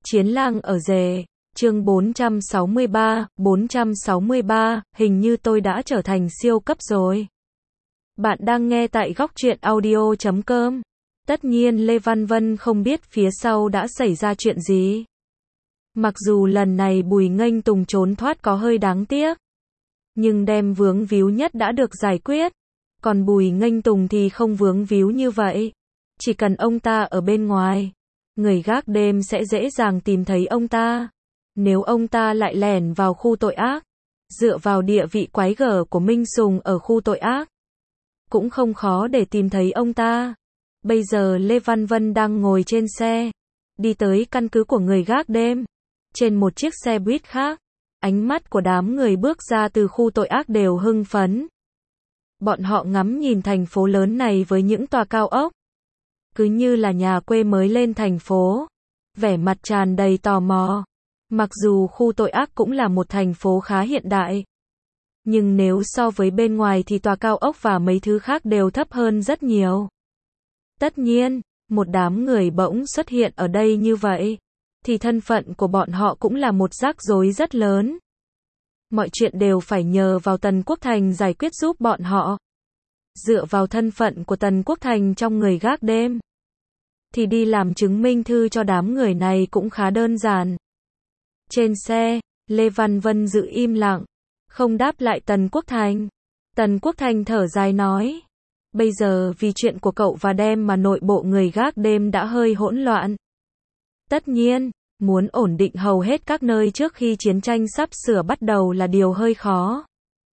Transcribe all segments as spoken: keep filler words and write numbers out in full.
Chiến lang ở rể, chương bốn trăm sáu mươi ba, bốn trăm sáu mươi ba, hình như tôi đã trở thành siêu cấp rồi. Bạn đang nghe tại góc truyện audio chấm com. Tất nhiên Lê Văn Vân không biết phía sau đã xảy ra chuyện gì. Mặc dù lần này Bùi Nghênh Tùng trốn thoát có hơi đáng tiếc, nhưng đem vướng víu nhất đã được giải quyết. Còn Bùi Nghênh Tùng thì không vướng víu như vậy. Chỉ cần ông ta ở bên ngoài, người gác đêm sẽ dễ dàng tìm thấy ông ta. Nếu ông ta lại lẻn vào khu tội ác, dựa vào địa vị quái gở của Minh Sùng ở khu tội ác, cũng không khó để tìm thấy ông ta. Bây giờ Lê Văn Vân đang ngồi trên xe, đi tới căn cứ của người gác đêm. Trên một chiếc xe buýt khác, ánh mắt của đám người bước ra từ khu tội ác đều hưng phấn. Bọn họ ngắm nhìn thành phố lớn này với những tòa cao ốc, cứ như là nhà quê mới lên thành phố, vẻ mặt tràn đầy tò mò. Mặc dù khu tội ác cũng là một thành phố khá hiện đại, nhưng nếu so với bên ngoài thì tòa cao ốc và mấy thứ khác đều thấp hơn rất nhiều. Tất nhiên, một đám người bỗng xuất hiện ở đây như vậy, thì thân phận của bọn họ cũng là một rắc rối rất lớn. Mọi chuyện đều phải nhờ vào Tần Quốc Thành giải quyết giúp bọn họ. Dựa vào thân phận của Tần Quốc Thành trong người gác đêm, thì đi làm chứng minh thư cho đám người này cũng khá đơn giản. Trên xe, Lê Văn Vân giữ im lặng, không đáp lại Tần Quốc Thành. Tần Quốc Thành thở dài nói, bây giờ vì chuyện của cậu và đem mà nội bộ người gác đêm đã hơi hỗn loạn. Tất nhiên, muốn ổn định hầu hết các nơi trước khi chiến tranh sắp sửa bắt đầu là điều hơi khó.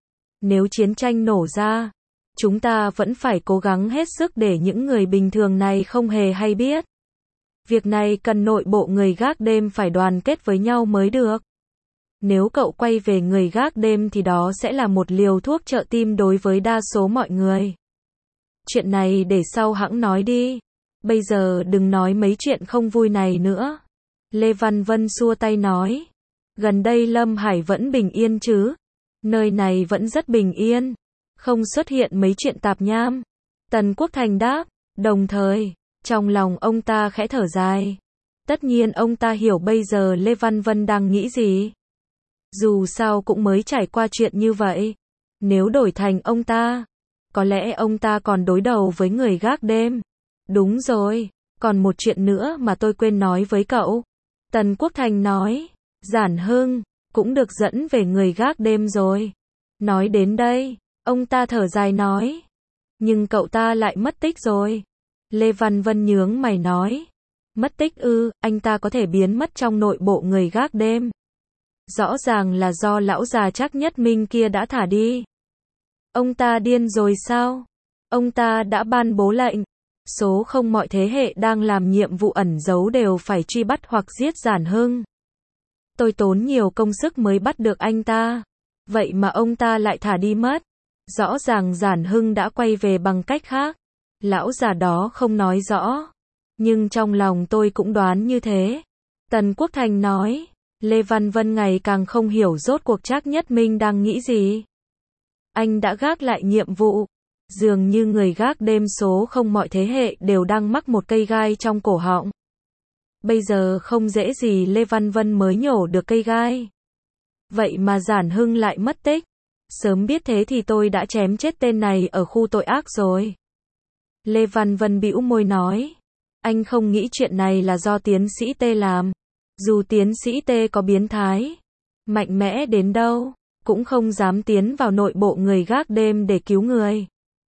Nếu chiến tranh nổ ra, chúng ta vẫn phải cố gắng hết sức để những người bình thường này không hề hay biết. Việc này cần nội bộ người gác đêm phải đoàn kết với nhau mới được. Nếu cậu quay về người gác đêm thì đó sẽ là một liều thuốc trợ tim đối với đa số mọi người. Chuyện này để sau hẵng nói đi. Bây giờ đừng nói mấy chuyện không vui này nữa. Lê Văn Vân xua tay nói. Gần đây Lâm Hải vẫn bình yên chứ? Nơi này vẫn rất bình yên, không xuất hiện mấy chuyện tạp nham. Tần Quốc Thành đáp, đồng thời, trong lòng ông ta khẽ thở dài. Tất nhiên ông ta hiểu bây giờ Lê Văn Vân đang nghĩ gì. Dù sao cũng mới trải qua chuyện như vậy. Nếu đổi thành ông ta, có lẽ ông ta còn đối đầu với người gác đêm. Đúng rồi, còn một chuyện nữa mà tôi quên nói với cậu. Tần Quốc Thành nói, Giản Hưng cũng được dẫn về người gác đêm rồi. Nói đến đây, ông ta thở dài nói, nhưng cậu ta lại mất tích rồi. Lê Văn Vân nhướng mày nói, mất tích ư? Anh ta có thể biến mất trong nội bộ người gác đêm. Rõ ràng là do lão già Trác Nhất Minh kia đã thả đi. Ông ta điên rồi sao? Ông ta đã ban bố lệnh, số không mọi thế hệ đang làm nhiệm vụ ẩn giấu đều phải truy bắt hoặc giết Giản Hưng. Tôi tốn nhiều công sức mới bắt được anh ta, vậy mà ông ta lại thả đi mất. Rõ ràng Giản Hưng đã quay về bằng cách khác. Lão già đó không nói rõ, nhưng trong lòng tôi cũng đoán như thế. Tần Quốc Thành nói. Lê Văn Vân ngày càng không hiểu rốt cuộc Trác Nhất Minh đang nghĩ gì. Anh đã gác lại nhiệm vụ. Dường như người gác đêm số không mọi thế hệ đều đang mắc một cây gai trong cổ họng. Bây giờ không dễ gì Lê Văn Vân mới nhổ được cây gai. Vậy mà Giản Hưng lại mất tích. Sớm biết thế thì tôi đã chém chết tên này ở khu tội ác rồi. Lê Văn Vân bĩu môi nói. Anh không nghĩ chuyện này là do tiến sĩ T làm. Dù tiến sĩ T có biến thái, mạnh mẽ đến đâu, cũng không dám tiến vào nội bộ người gác đêm để cứu người.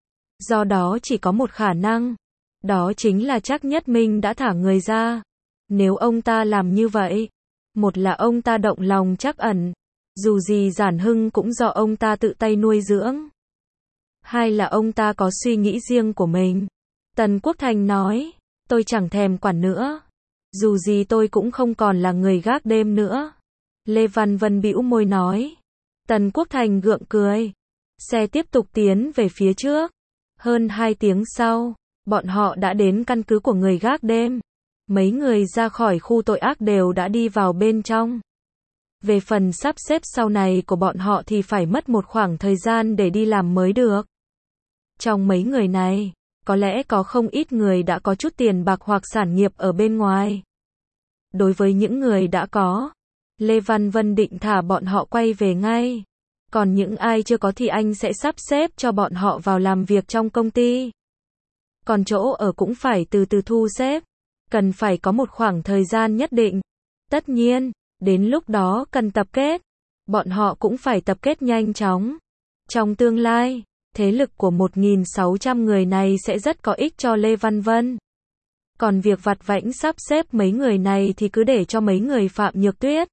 Do đó chỉ có một khả năng, đó chính là Trác Nhất Minh đã thả người ra. Nếu ông ta làm như vậy, một là ông ta động lòng trắc ẩn, dù gì Giản Hưng cũng do ông ta tự tay nuôi dưỡng. Hai là ông ta có suy nghĩ riêng của mình. Tần Quốc Thành nói, tôi chẳng thèm quản nữa. Dù gì tôi cũng không còn là người gác đêm nữa. Lê Văn Vân bĩu môi nói. Tần Quốc Thành gượng cười. Xe tiếp tục tiến về phía trước. Hơn hai tiếng sau, bọn họ đã đến căn cứ của người gác đêm. Mấy người ra khỏi khu tội ác đều đã đi vào bên trong. Về phần sắp xếp sau này của bọn họ thì phải mất một khoảng thời gian để đi làm mới được. Trong mấy người này, có lẽ có không ít người đã có chút tiền bạc hoặc sản nghiệp ở bên ngoài. Đối với những người đã có, Lê Văn Vân định thả bọn họ quay về ngay. Còn những ai chưa có thì anh sẽ sắp xếp cho bọn họ vào làm việc trong công ty. Còn chỗ ở cũng phải từ từ thu xếp. Cần phải có một khoảng thời gian nhất định. Tất nhiên, đến lúc đó cần tập kết. Bọn họ cũng phải tập kết nhanh chóng. Trong tương lai, thế lực của một nghìn sáu trăm người này sẽ rất có ích cho Lê Văn Vân. Còn việc vặt vãnh sắp xếp mấy người này thì cứ để cho mấy người Phạm Nhược Tuyết,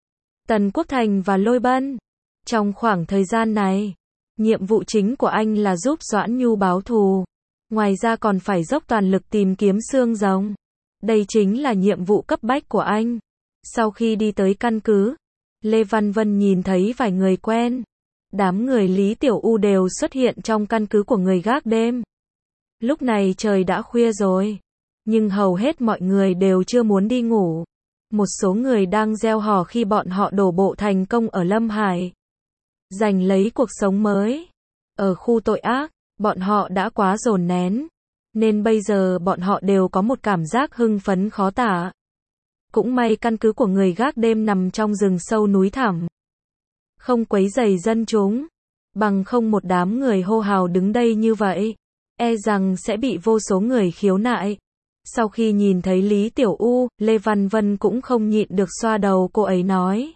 Tần Quốc Thành và Lôi Bân. Trong khoảng thời gian này, nhiệm vụ chính của anh là giúp Doãn Nhu báo thù. Ngoài ra còn phải dốc toàn lực tìm kiếm xương rồng. Đây chính là nhiệm vụ cấp bách của anh. Sau khi đi tới căn cứ, Lê Văn Vân nhìn thấy vài người quen. Đám người Lý Tiểu U đều xuất hiện trong căn cứ của người gác đêm. Lúc này trời đã khuya rồi, nhưng hầu hết mọi người đều chưa muốn đi ngủ. Một số người đang reo hò khi bọn họ đổ bộ thành công ở Lâm Hải, giành lấy cuộc sống mới. Ở khu tội ác, bọn họ đã quá dồn nén, nên bây giờ bọn họ đều có một cảm giác hưng phấn khó tả. Cũng may căn cứ của người gác đêm nằm trong rừng sâu núi thẳm, không quấy rầy dân chúng. Bằng không một đám người hô hào đứng đây như vậy, e rằng sẽ bị vô số người khiếu nại. Sau khi nhìn thấy Lý Tiểu U, Lê Văn Vân cũng không nhịn được xoa đầu cô ấy nói.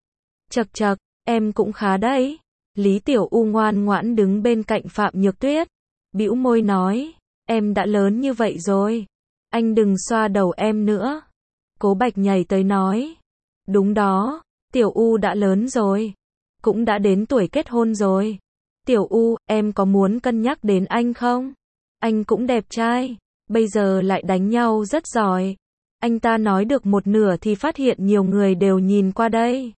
Chậc chậc, em cũng khá đấy. Lý Tiểu U ngoan ngoãn đứng bên cạnh Phạm Nhược Tuyết, bĩu môi nói, em đã lớn như vậy rồi, anh đừng xoa đầu em nữa. Cố Bạch nhảy tới nói, đúng đó, Tiểu U đã lớn rồi, cũng đã đến tuổi kết hôn rồi. Tiểu U, em có muốn cân nhắc đến anh không? Anh cũng đẹp trai, bây giờ lại đánh nhau rất giỏi. Anh ta nói được một nửa thì phát hiện nhiều người đều nhìn qua đây.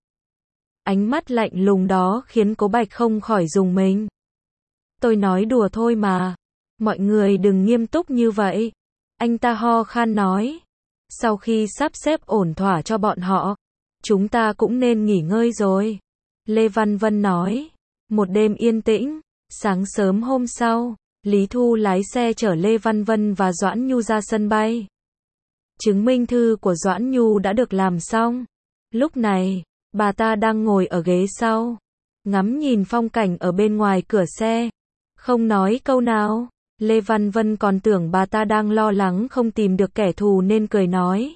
Ánh mắt lạnh lùng đó khiến Cố Bạch không khỏi rùng mình. Tôi nói đùa thôi mà, mọi người đừng nghiêm túc như vậy. Anh ta ho khan nói. Sau khi sắp xếp ổn thỏa cho bọn họ, chúng ta cũng nên nghỉ ngơi rồi. Lê Văn Vân nói. Một đêm yên tĩnh, sáng sớm hôm sau, Lý Thu lái xe chở Lê Văn Vân và Doãn Nhu ra sân bay. Chứng minh thư của Doãn Nhu đã được làm xong. Lúc này, bà ta đang ngồi ở ghế sau, ngắm nhìn phong cảnh ở bên ngoài cửa xe, không nói câu nào. Lê Văn Vân còn tưởng bà ta đang lo lắng không tìm được kẻ thù nên cười nói.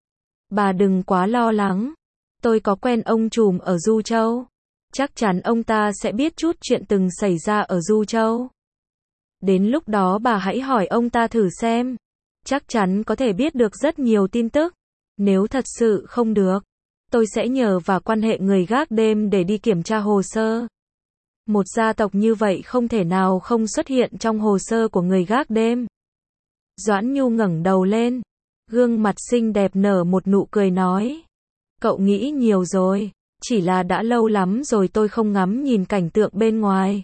Bà đừng quá lo lắng, tôi có quen ông trùm ở Du Châu. Chắc chắn ông ta sẽ biết chút chuyện từng xảy ra ở Du Châu. Đến lúc đó bà hãy hỏi ông ta thử xem. Chắc chắn có thể biết được rất nhiều tin tức. Nếu thật sự không được, tôi sẽ nhờ vào quan hệ người gác đêm để đi kiểm tra hồ sơ. Một gia tộc như vậy không thể nào không xuất hiện trong hồ sơ của người gác đêm. Doãn Nhu ngẩng đầu lên, gương mặt xinh đẹp nở một nụ cười nói. Cậu nghĩ nhiều rồi, chỉ là đã lâu lắm rồi tôi không ngắm nhìn cảnh tượng bên ngoài,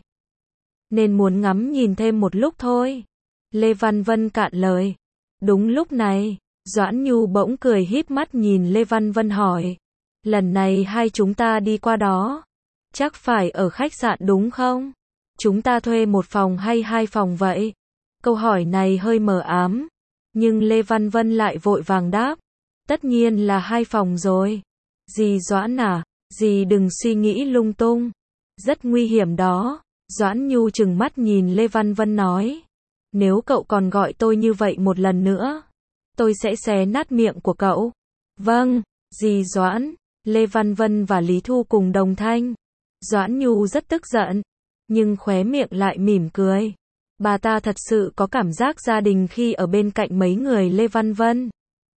nên muốn ngắm nhìn thêm một lúc thôi. Lê Văn Vân cạn lời. Đúng lúc này, Doãn Nhu bỗng cười híp mắt nhìn Lê Văn Vân hỏi. Lần này hai chúng ta đi qua đó, chắc phải ở khách sạn đúng không? Chúng ta thuê một phòng hay hai phòng vậy? Câu hỏi này hơi mờ ám, nhưng Lê Văn Vân lại vội vàng đáp. Tất nhiên là hai phòng rồi. Dì Doãn à, dì đừng suy nghĩ lung tung. Rất nguy hiểm đó. Doãn Nhu trừng mắt nhìn Lê Văn Vân nói. Nếu cậu còn gọi tôi như vậy một lần nữa, tôi sẽ xé nát miệng của cậu. Vâng, dì Doãn. Lê Văn Vân và Lý Thu cùng đồng thanh. Doãn Nhu rất tức giận, nhưng khóe miệng lại mỉm cười. Bà ta thật sự có cảm giác gia đình khi ở bên cạnh mấy người Lê Văn Vân.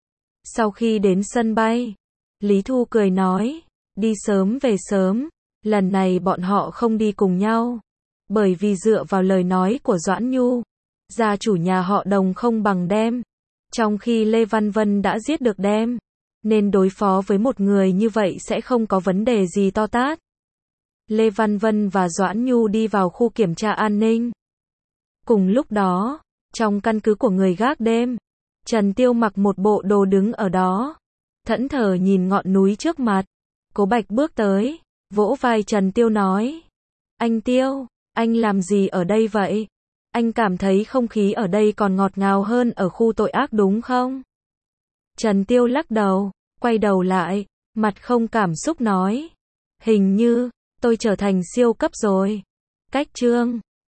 Sau khi đến sân bay, Lý Thu cười nói, đi sớm về sớm, lần này bọn họ không đi cùng nhau. Bởi vì dựa vào lời nói của Doãn Nhu, gia chủ nhà họ Đồng không bằng Đem. Trong khi Lê Văn Vân đã giết được Đem, nên đối phó với một người như vậy sẽ không có vấn đề gì to tát. Lê Văn Vân và Doãn Nhu đi vào khu kiểm tra an ninh. Cùng lúc đó, trong căn cứ của người gác đêm, Trần Tiêu mặc một bộ đồ đứng ở đó, thẫn thờ nhìn ngọn núi trước mặt. Cố Bạch bước tới, vỗ vai Trần Tiêu nói. Anh Tiêu, anh làm gì ở đây vậy? Anh cảm thấy không khí ở đây còn ngọt ngào hơn ở khu tội ác đúng không? Trần Tiêu lắc đầu, quay đầu lại, mặt không cảm xúc nói. Hình như, tôi trở thành siêu cấp rồi. Cách chương